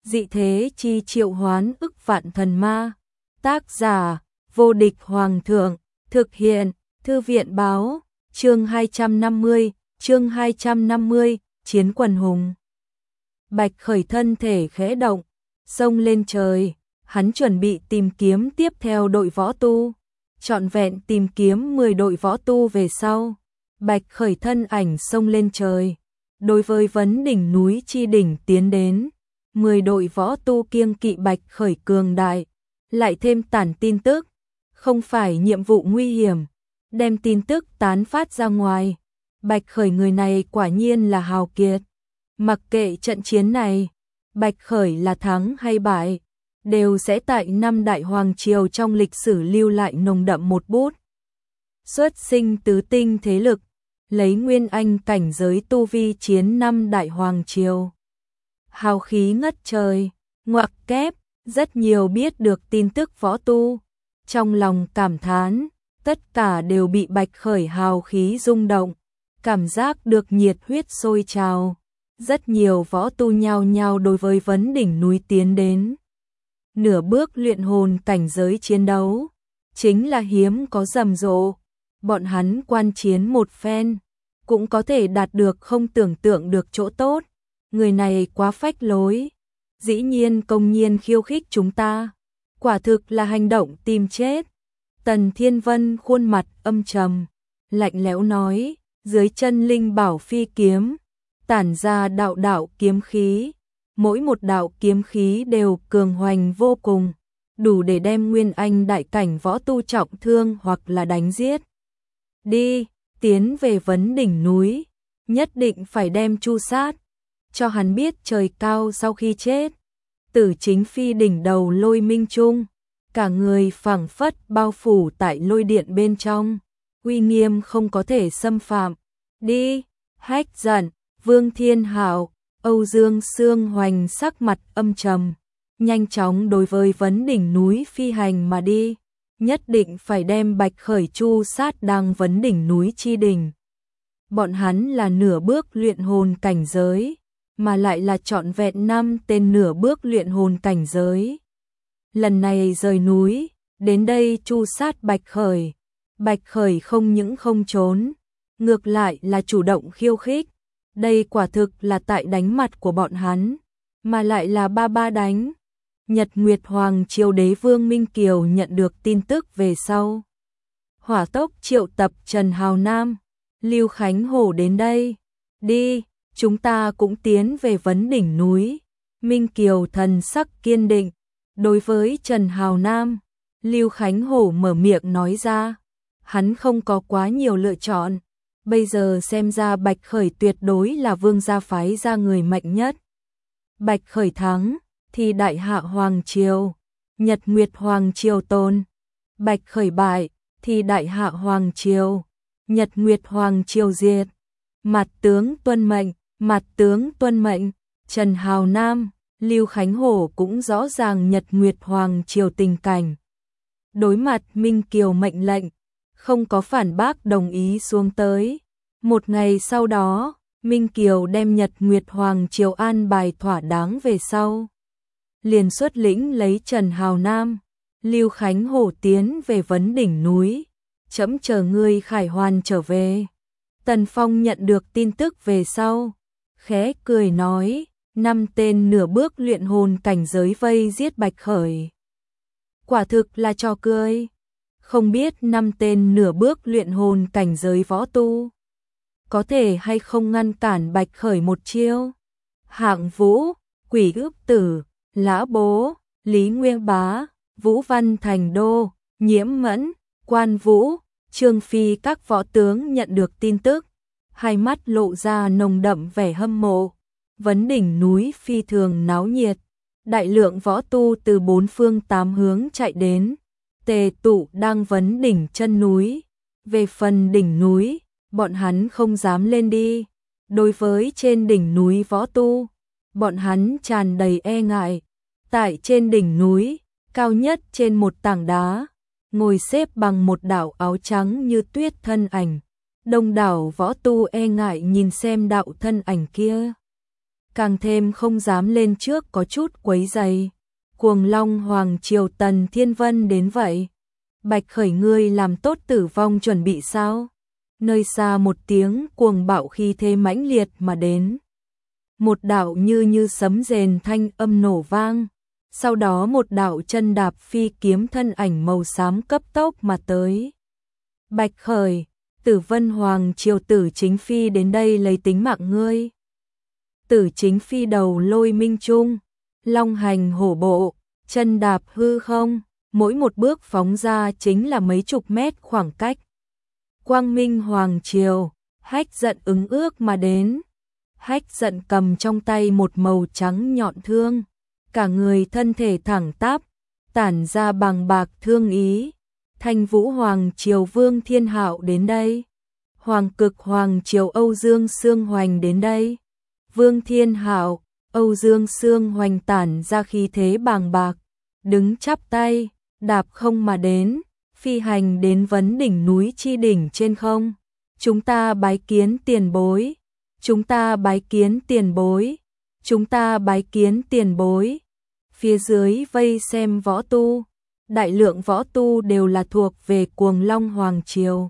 dị thế chi triệu hoán ức vạn thần ma. Tác giả, vô địch hoàng thượng, thực hiện, thư viện báo, chương 250, chiến quần hùng. Bạch Khởi thân thể khẽ động, xông lên trời, hắn chuẩn bị tìm kiếm tiếp theo đội võ tu, trọn vẹn tìm kiếm 10 đội võ tu về sau. Bạch Khởi thân ảnh xông lên trời, đối với vấn đỉnh núi chi đỉnh tiến đến, 10 đội võ tu kiêng kỵ Bạch Khởi cường đại, lại thêm tản tin tức, không phải nhiệm vụ nguy hiểm, đem tin tức tán phát ra ngoài. Bạch Khởi người này quả nhiên là hào kiệt, mặc kệ trận chiến này, Bạch Khởi là thắng hay bại, đều sẽ tại năm đại hoàng triều trong lịch sử lưu lại nồng đậm một bút. Xuất sinh tứ tinh thế lực, lấy nguyên anh cảnh giới tu vi chiến năm đại hoàng triều. Hào khí ngất trời, ngoặc kép, rất nhiều biết được tin tức võ tu, trong lòng cảm thán, tất cả đều bị Bạch Khởi hào khí rung động, cảm giác được nhiệt huyết sôi trào. Rất nhiều võ tu nhao nhao đối với vấn đỉnh núi tiến đến. Nửa bước luyện hồn cảnh giới chiến đấu, chính là hiếm có rầm rộ. Bọn hắn quan chiến một phen, cũng có thể đạt được không tưởng tượng được chỗ tốt. Người này quá phách lối, dĩ nhiên công nhiên khiêu khích chúng ta, quả thực là hành động tìm chết. Tần Thiên Vân khuôn mặt âm trầm, lạnh lẽo nói, dưới chân linh bảo phi kiếm, tản ra đạo đạo kiếm khí, mỗi một đạo kiếm khí đều cường hoành vô cùng, đủ để đem nguyên anh đại cảnh võ tu trọng thương hoặc là đánh giết. Đi, tiến về vấn đỉnh núi, nhất định phải đem chu sát, cho hắn biết trời cao sau khi chết. Tử Chính Phi đỉnh đầu lôi minh trung, cả người phảng phất bao phủ tại lôi điện bên trong, uy nghiêm không có thể xâm phạm. Đi, Hách Giận, Vương Thiên Hạo, Âu Dương Sương Hoành sắc mặt âm trầm, nhanh chóng đối với vấn đỉnh núi phi hành mà đi, nhất định phải đem Bạch Khởi chu sát đang vấn đỉnh núi chi đỉnh. Bọn hắn là nửa bước luyện hồn cảnh giới, mà lại là trọn vẹn 5 tên nửa bước luyện hồn cảnh giới. Lần này rời núi, đến đây chu sát Bạch Khởi. Bạch Khởi không những không trốn, ngược lại là chủ động khiêu khích. Đây quả thực là tại đánh mặt của bọn hắn, mà lại là ba đánh. Nhật Nguyệt Hoàng triều đế vương Minh Kiều nhận được tin tức về sau, hỏa tốc triệu tập Trần Hào Nam, Lưu Khánh Hổ đến đây. Đi, chúng ta cũng tiến về vấn đỉnh núi. Minh Kiều thần sắc kiên định, đối với Trần Hào Nam, Lưu Khánh Hổ mở miệng nói ra, hắn không có quá nhiều lựa chọn. Bây giờ xem ra Bạch Khởi tuyệt đối là vương gia phái ra người mạnh nhất. Bạch Khởi thắng, thì đại hạ hoàng triều, Nhật Nguyệt Hoàng triều tồn. Bạch Khởi bại, thì đại hạ hoàng triều, Nhật Nguyệt Hoàng triều diệt. Mặt tướng tuân mệnh, mặt tướng tuân mệnh. Trần Hào Nam, Lưu Khánh Hổ cũng rõ ràng Nhật Nguyệt Hoàng triều tình cảnh. Đối mặt Minh Kiều mệnh lệnh, không có phản bác đồng ý xuống tới. Một ngày sau đó, Minh Kiều đem Nhật Nguyệt Hoàng triều an bài thỏa đáng về sau, liền xuất lĩnh lấy Trần Hào Nam, Lưu Khánh Hổ tiến về vấn đỉnh núi. Chấm chờ ngươi khải hoàn trở về. Tần Phong nhận được tin tức về sau, khẽ cười nói, 5 tên nửa bước luyện hồn cảnh giới vây giết Bạch Khởi. Quả thực là trò cười. Không biết 5 tên nửa bước luyện hồn cảnh giới võ tu có thể hay không ngăn cản Bạch Khởi một chiêu. Hạng Vũ, Quỷ Ước Tử, Lã Bố, Lý Nguyên Bá, Vũ Văn Thành Đô, Nhiễm Mẫn, Quan Vũ, Trương Phi các võ tướng nhận được tin tức, hai mắt lộ ra nồng đậm vẻ hâm mộ. Vấn đỉnh núi phi thường náo nhiệt, đại lượng võ tu từ 4 phương 8 hướng chạy đến, tề tụ đang vấn đỉnh chân núi. Về phần đỉnh núi, bọn hắn không dám lên đi. Đối với trên đỉnh núi võ tu, bọn hắn tràn đầy e ngại. Tại trên đỉnh núi, cao nhất trên một tảng đá, ngồi xếp bằng một đạo áo trắng như tuyết thân ảnh. Đông đảo võ tu e ngại nhìn xem đạo thân ảnh kia. càng thêm không dám lên trước có chút quấy rầy. Cuồng Long Hoàng Triều Tần Thiên Vân đến vậy. Bạch Khởi ngươi làm tốt tử vong chuẩn bị sao? Nơi xa một tiếng cuồng bạo khí thế mãnh liệt mà đến. Một đạo như sấm rền thanh âm nổ vang. Sau đó một đạo chân đạp phi kiếm thân ảnh màu xám cấp tốc mà tới. Bạch Khởi, Tử Vân Hoàng Triều Tử Chính Phi đến đây lấy tính mạng ngươi. Tử Chính Phi đầu lôi minh trung, long hành hổ bộ, chân đạp hư không, mỗi một bước phóng ra chính là mấy chục mét khoảng cách. Quang Minh Hoàng Triều, Hách Giận ứng ước mà đến. Hách Giận cầm trong tay một màu trắng nhọn thương, cả người thân thể thẳng tắp, tản ra bàng bạc thương ý. Thanh Vũ Hoàng Triều Vương Thiên Hạo đến đây. Hoàng Cực Hoàng Triều Âu Dương Sương Hoành đến đây. Vương Thiên Hạo, Âu Dương Sương Hoành tản ra khí thế bàng bạc, đứng chắp tay, đạp không mà đến, phi hành đến vấn đỉnh núi chi đỉnh trên không. Chúng ta bái kiến tiền bối, chúng ta bái kiến tiền bối, chúng ta bái kiến tiền bối. Phía dưới vây xem võ tu, đại lượng võ tu đều là thuộc về Cuồng Long Hoàng Triều,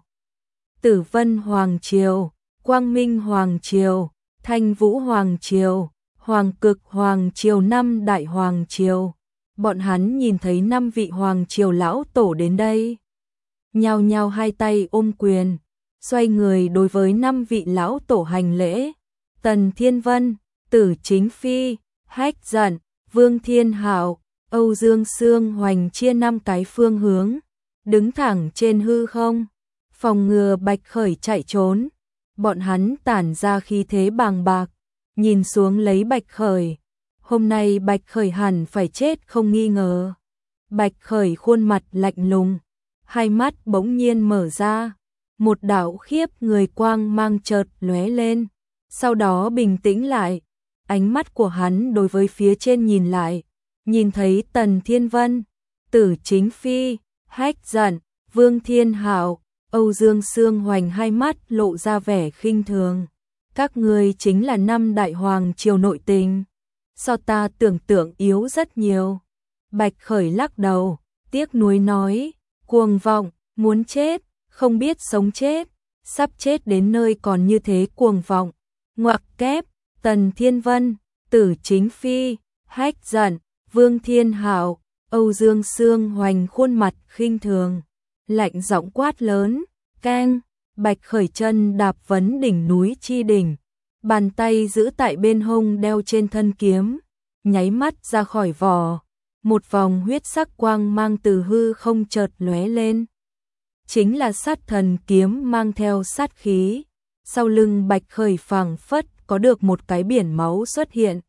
Tử Vân Hoàng Triều, Quang Minh Hoàng Triều, Thanh Vũ Hoàng Triều, Hoàng Cực Hoàng Triều, năm đại hoàng triều. Bọn hắn nhìn thấy 5 vị hoàng triều lão tổ đến đây, nhao nhao hai tay ôm quyền, xoay người đối với 5 vị lão tổ hành lễ. Tần Thiên Vân, Tử Chính Phi, Hách Giận, Vương Thiên Hạo, Âu Dương Sương Hoành chia 5 cái phương hướng, đứng thẳng trên hư không, phòng ngừa Bạch Khởi chạy trốn. Bọn hắn tản ra khí thế bàng bạc, nhìn xuống lấy Bạch Khởi. Hôm nay Bạch Khởi hẳn phải chết không nghi ngờ. Bạch Khởi khuôn mặt lạnh lùng, hai mắt bỗng nhiên mở ra, một đạo khiếp người quang mang chợt lóe lên, sau đó bình tĩnh lại. Ánh mắt của hắn đối với phía trên nhìn lại, nhìn thấy Tần Thiên Vân, Tử Chính Phi, Hách Giận, Vương Thiên Hạo, Âu Dương Sương Hoành, hai mắt lộ ra vẻ khinh thường. Các ngươi chính là 5 đại hoàng triều nội tình, so ta tưởng tượng yếu rất nhiều. Bạch Khởi lắc đầu, tiếc nuối nói, cuồng vọng, muốn chết, không biết sống chết, sắp chết đến nơi còn như thế cuồng vọng. Ngoặc kép, Tần Thiên Vân, Tử Chính Phi, Hách Giận, Vương Thiên Hạo, Âu Dương Sương Hoành khuôn mặt khinh thường, lạnh giọng quát lớn, keng. Bạch Khởi chân đạp vấn đỉnh núi chi đỉnh, bàn tay giữ tại bên hông đeo trên thân kiếm, nháy mắt ra khỏi vỏ, một vòng huyết sắc quang mang từ hư không chợt lóe lên. Chính là Sát Thần kiếm mang theo sát khí, sau lưng Bạch Khởi phảng phất có được một cái biển máu xuất hiện.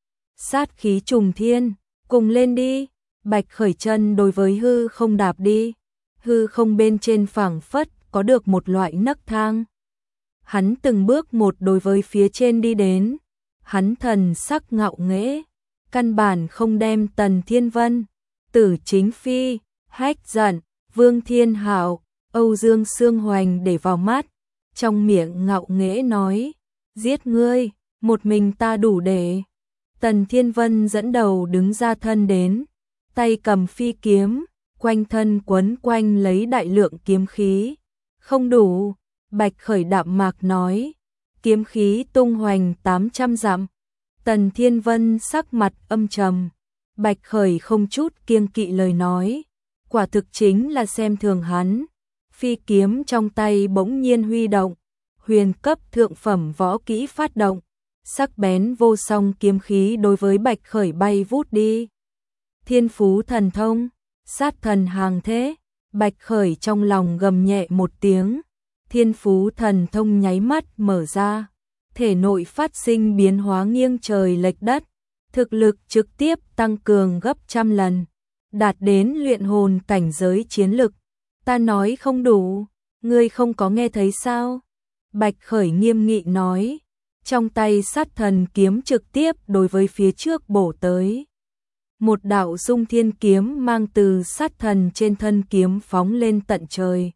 Sát khí trùng thiên, cùng lên đi. Bạch Khởi chân đối với hư không đạp đi, hư không bên trên phảng phất có được một loại nấc thang. Hắn từng bước một đối với phía trên đi đến, hắn thần sắc ngạo nghễ, căn bản không đem Tần Thiên Vân, Tử Chính Phi, Hách Giận, Vương Thiên Hạo, Âu Dương Sương Hoành để vào mắt, trong miệng ngạo nghễ nói, giết ngươi, một mình ta đủ để. Tần Thiên Vân dẫn đầu đứng ra thân đến, tay cầm phi kiếm, quanh thân quấn quanh lấy đại lượng kiếm khí. Không đủ, Bạch Khởi đạm mạc nói, kiếm khí tung hoành 800 dặm. Tần Thiên Vân sắc mặt âm trầm, Bạch Khởi không chút kiêng kỵ lời nói, quả thực chính là xem thường hắn. Phi kiếm trong tay bỗng nhiên huy động, huyền cấp thượng phẩm võ kỹ phát động, sắc bén vô song kiếm khí đối với Bạch Khởi bay vút đi. Thiên phú thần thông, sát thần hàng thế. Bạch Khởi trong lòng gầm nhẹ một tiếng, thiên phú thần thông nháy mắt mở ra, thể nội phát sinh biến hóa nghiêng trời lệch đất, thực lực trực tiếp tăng cường gấp trăm lần, đạt đến luyện hồn cảnh giới chiến lực. Ta nói không đủ, ngươi không có nghe thấy sao? Bạch Khởi nghiêm nghị nói, trong tay sát thần kiếm trực tiếp đối với phía trước bổ tới. Một đạo dung thiên kiếm mang từ sát thần trên thân kiếm phóng lên tận trời.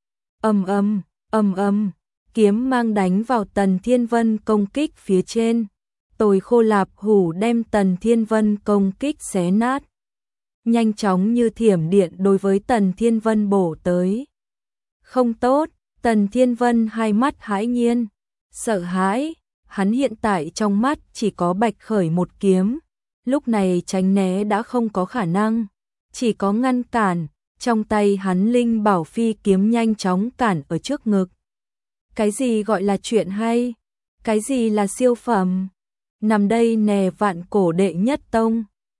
Ầm ầm, kiếm mang đánh vào Tần Thiên Vân công kích phía trên. Tồi khô lạp hủ đem Tần Thiên Vân công kích xé nát. Nhanh chóng như thiểm điện đối với Tần Thiên Vân bổ tới. Không tốt, Tần Thiên Vân hai mắt hãi nhiên, sợ hãi, hắn hiện tại trong mắt chỉ có Bạch Khởi một kiếm, lúc này tránh né đã không có khả năng, chỉ có ngăn cản, trong tay hắn linh bảo phi kiếm nhanh chóng cản ở trước ngực. Cái gì gọi là chuyện hay? Cái gì là siêu phẩm? Nằm đây nè vạn cổ đệ nhất tông.